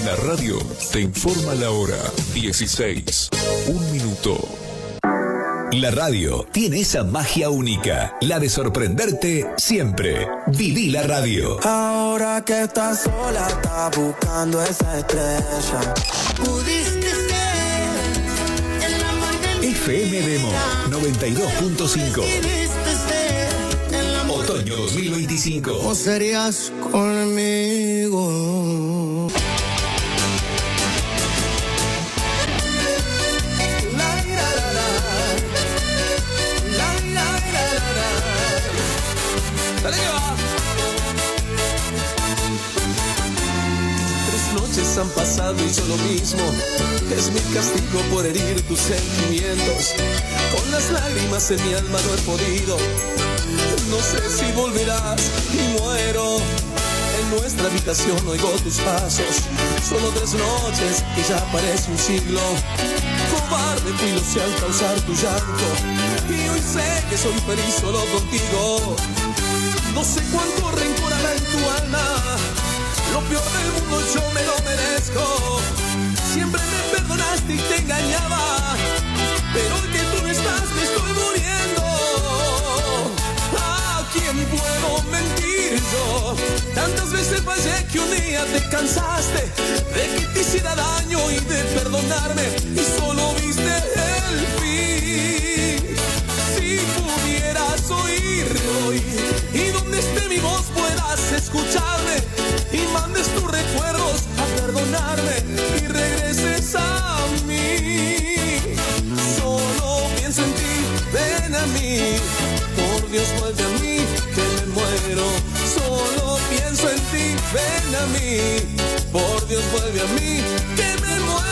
La radio te informa la hora 16, 1 minuto. La radio tiene esa magia única, la de sorprenderte siempre. Viví la radio. Ahora que estás sola, estás buscando esa estrella. Pudiste ser el amor de mi FM Demo 92.5. Otoño 2025. ¿Cómo serías conmigo? Dale que va. 3 noches han pasado y yo lo mismo. Es mi castigo por herir tus sentimientos. Con las lágrimas en mi alma no he podido. No sé si volverás y muero. En nuestra habitación oigo tus pasos. Solo 3 noches y ya parece un siglo. Cobarde fui, lo sé, al causar tu llanto. Y hoy sé que soy feliz solo contigo. No sé cuánto rencor habrá en tu alma. Lo peor del mundo yo me lo merezco. Siempre me perdonaste y te engañaba. Pero hoy que tú no estás me estoy muriendo. ¿A quién puedo mentir yo? Tantas veces fallé que un día te cansaste de que te hiciera daño y de perdonarme. Y solo viste el fin. Si pudieras oír hoy y donde esté mi voz puedas escucharme y mandes tus recuerdos a perdonarme y regreses a mí. Solo pienso en ti, ven a mí. Por Dios vuelve a mí que me muero. Solo pienso en ti, ven a mí. Por Dios vuelve a mí que me muero.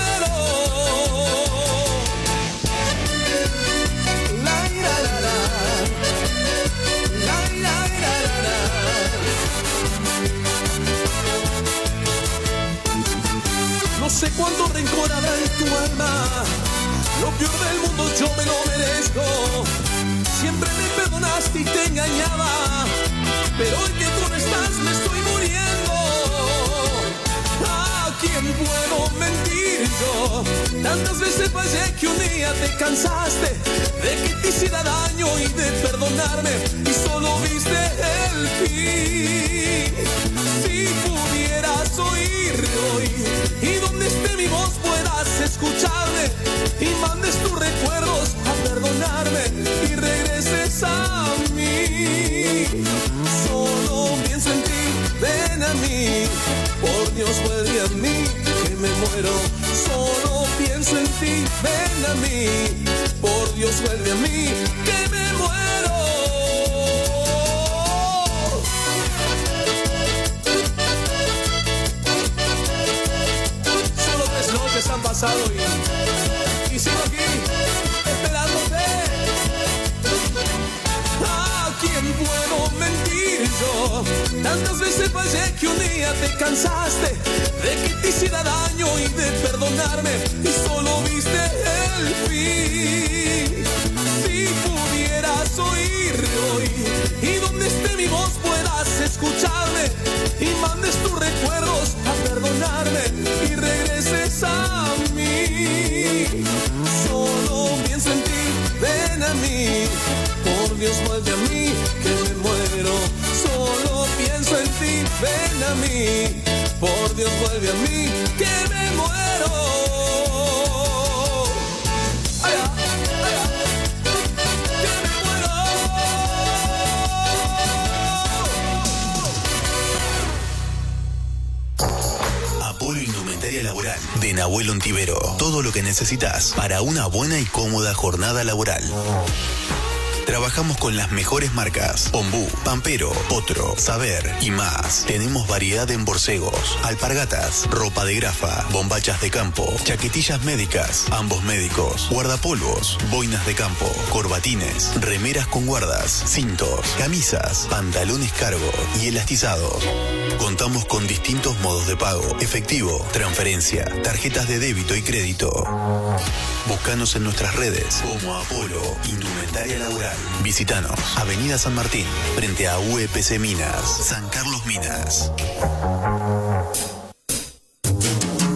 No sé cuánto rencor habrá en tu alma. Lo peor del mundo yo me lo merezco. Siempre me perdonaste y te engañaba. Pero hoy que tú no estás me estoy muriendo. ¿A quién puedo mentir yo? Tantas veces fallé que un día te cansaste de que te hiciera daño y de perdonarme. Y solo viste el fin. Si pudieras oír hoy y donde esté mi voz puedas escucharme y mandes tus recuerdos a perdonarme y regreses a mí. Solo pienso en ti, ven a mí. Por Dios vuelve a mí que me muero. Solo pienso en ti, ven a mí. Por Dios vuelve a mí que me muero. Han pasado y sigo aquí esperándote. ¿A quién puedo mentir yo? Tantas veces fallé que un día te cansaste de que te hiciera daño y de perdonarme y solo viste el fin. Si pudieras oír hoy y donde esté mi voz puedas escucharme y mandes tus recuerdos a perdonarme y regreses a mí. Solo pienso en ti, ven a mí. Por Dios vuelve a mí que me muero. Solo pienso en ti, ven a mí. Por Dios vuelve a mí que me muero. Ay, ay, ay, que me muero. Apolo Indumentaria Laboral de Nahuel Ontivero. Todo lo que necesitas para una buena y cómoda jornada laboral. Trabajamos con las mejores marcas: Ombú, Pampero, Potro, Saber y más. Tenemos variedad en borcegos, alpargatas, ropa de grafa, bombachas de campo, chaquetillas médicas, ambos médicos, guardapolvos, boinas de campo, corbatines, remeras con guardas, cintos, camisas, pantalones cargo y elastizados. Contamos con distintos modos de pago: efectivo, transferencia, tarjetas de débito y crédito. Búscanos en nuestras redes como Apolo Indumentaria Laboral. Visítanos, Avenida San Martín, frente a UPC Minas, San Carlos Minas.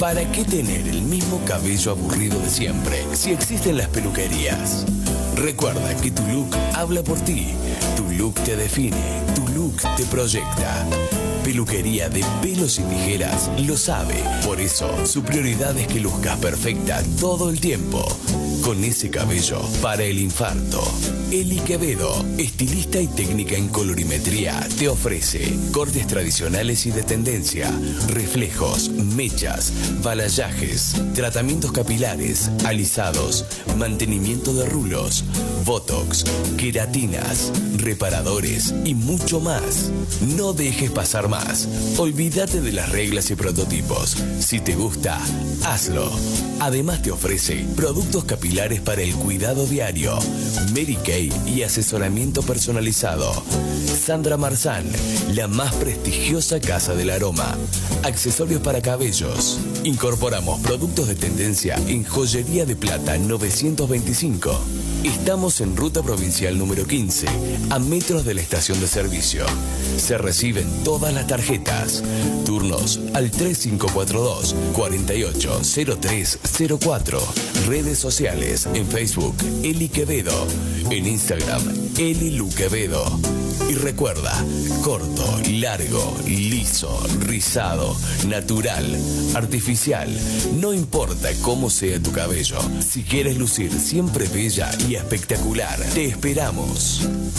¿Para qué tener el mismo cabello aburrido de siempre si existen las peluquerías? Recuerda que tu look habla por ti, tu look te define, tu look te proyecta. Peluquería de Pelos y Tijeras lo sabe, por eso su prioridad es que luzcas perfecta todo el tiempo. Con ese cabello para el infarto. Eli Quevedo, estilista y técnica en colorimetría, te ofrece cortes tradicionales y de tendencia, reflejos, mechas, balayajes, tratamientos capilares, alisados, mantenimiento de rulos, botox, queratinas, reparadores y mucho más. No dejes pasar más. Olvídate de las reglas y prototipos. Si te gusta, hazlo. Además te ofrece productos capilares para el cuidado diario, Mary Kay y asesoramiento personalizado. Sandra Marzán, la más prestigiosa casa del aroma. Accesorios para cabellos. Incorporamos productos de tendencia en Joyería de Plata 925. Estamos en Ruta Provincial número 15, a metros de la estación de servicio. Se reciben todas las tarjetas. Turnos al 3542 480304. Redes sociales en Facebook, Eli Quevedo. En Instagram, Eli Lu Quevedo. Y recuerda, corto, largo, liso, rizado, natural, artificial. No importa cómo sea tu cabello. Si quieres lucir siempre bella y espectacular, te esperamos.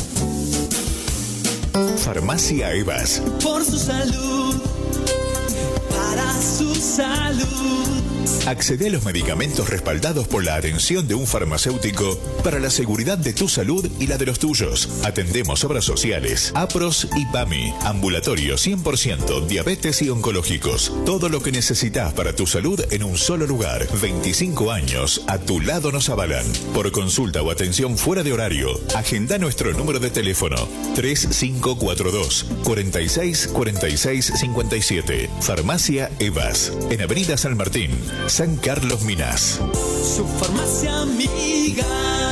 Farmacia Evas. Por su salud, para su salud. Accede a los medicamentos respaldados por la atención de un farmacéutico para la seguridad de tu salud y la de los tuyos. Atendemos obras sociales, APROS y PAMI. Ambulatorio 100%, diabetes y oncológicos. Todo lo que necesitas para tu salud en un solo lugar. 25 años, a tu lado nos avalan. Por consulta o atención fuera de horario, agenda nuestro número de teléfono 3542 46 46 57. Farmacia Evas, en Avenida San Martín, San Carlos, Minas. Su farmacia amiga.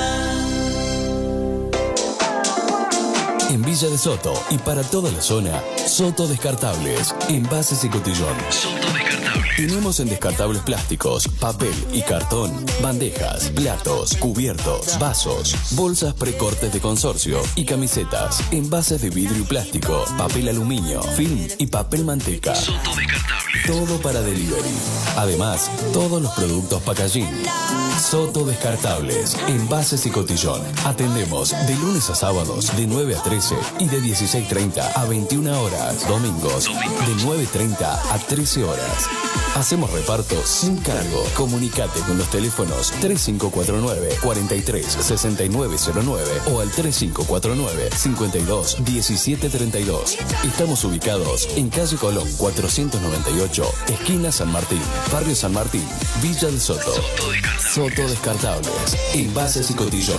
En Villa de Soto y para toda la zona, Soto Descartables, envases y cotillón. Soto Descartables. Tenemos en descartables plásticos, papel y cartón, bandejas, platos, cubiertos, vasos, bolsas precortes de consorcio y camisetas, envases de vidrio y plástico, papel aluminio, film y papel manteca. Soto Descartables. Todo para delivery. Además, todos los productos packaging. Soto Descartables, envases y cotillón. Atendemos de lunes a sábados de 9 a 13 y de 16:30 a 21 horas. Domingos de 9:30 a 13 horas. Hacemos reparto sin cargo. Comunicate con los teléfonos 3549 43 6909 o al 3549 52 17 32. Estamos ubicados en calle Colón 498, esquina San Martín, barrio San Martín, Villa del Soto. Soto Descartables, envases y cotillón.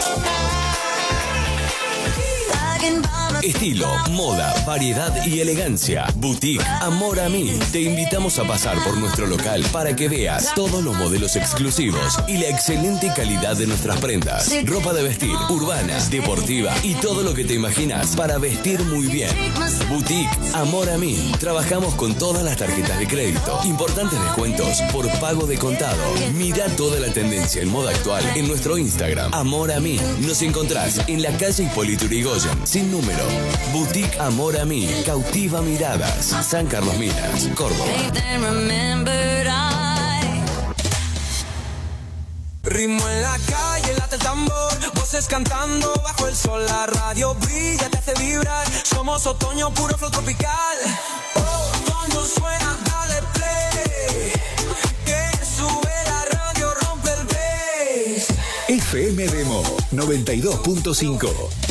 Estilo, moda, variedad y elegancia. Boutique Amor a Mí. Te invitamos a pasar por nuestro local para que veas todos los modelos exclusivos y la excelente calidad de nuestras prendas. Ropa de vestir, urbana, deportiva y todo lo que te imaginas para vestir muy bien. Boutique Amor a Mí. Trabajamos con todas las tarjetas de crédito. Importantes descuentos por pago de contado. Mira toda la tendencia en moda actual en nuestro Instagram. Amor a Mí. Nos encontrás en la calle Hipólito Yrigoyen, sin número. Boutique Amor a Mí, cautiva miradas. San Carlos, Minas, Córdoba. Ritmo en la calle, late el tambor, voces cantando bajo el sol, la radio brilla, te hace vibrar. Somos otoño, puro flow tropical. Oh, cuando suena, dale play, que sube la radio, rompe el bass. FM Demo 92.5.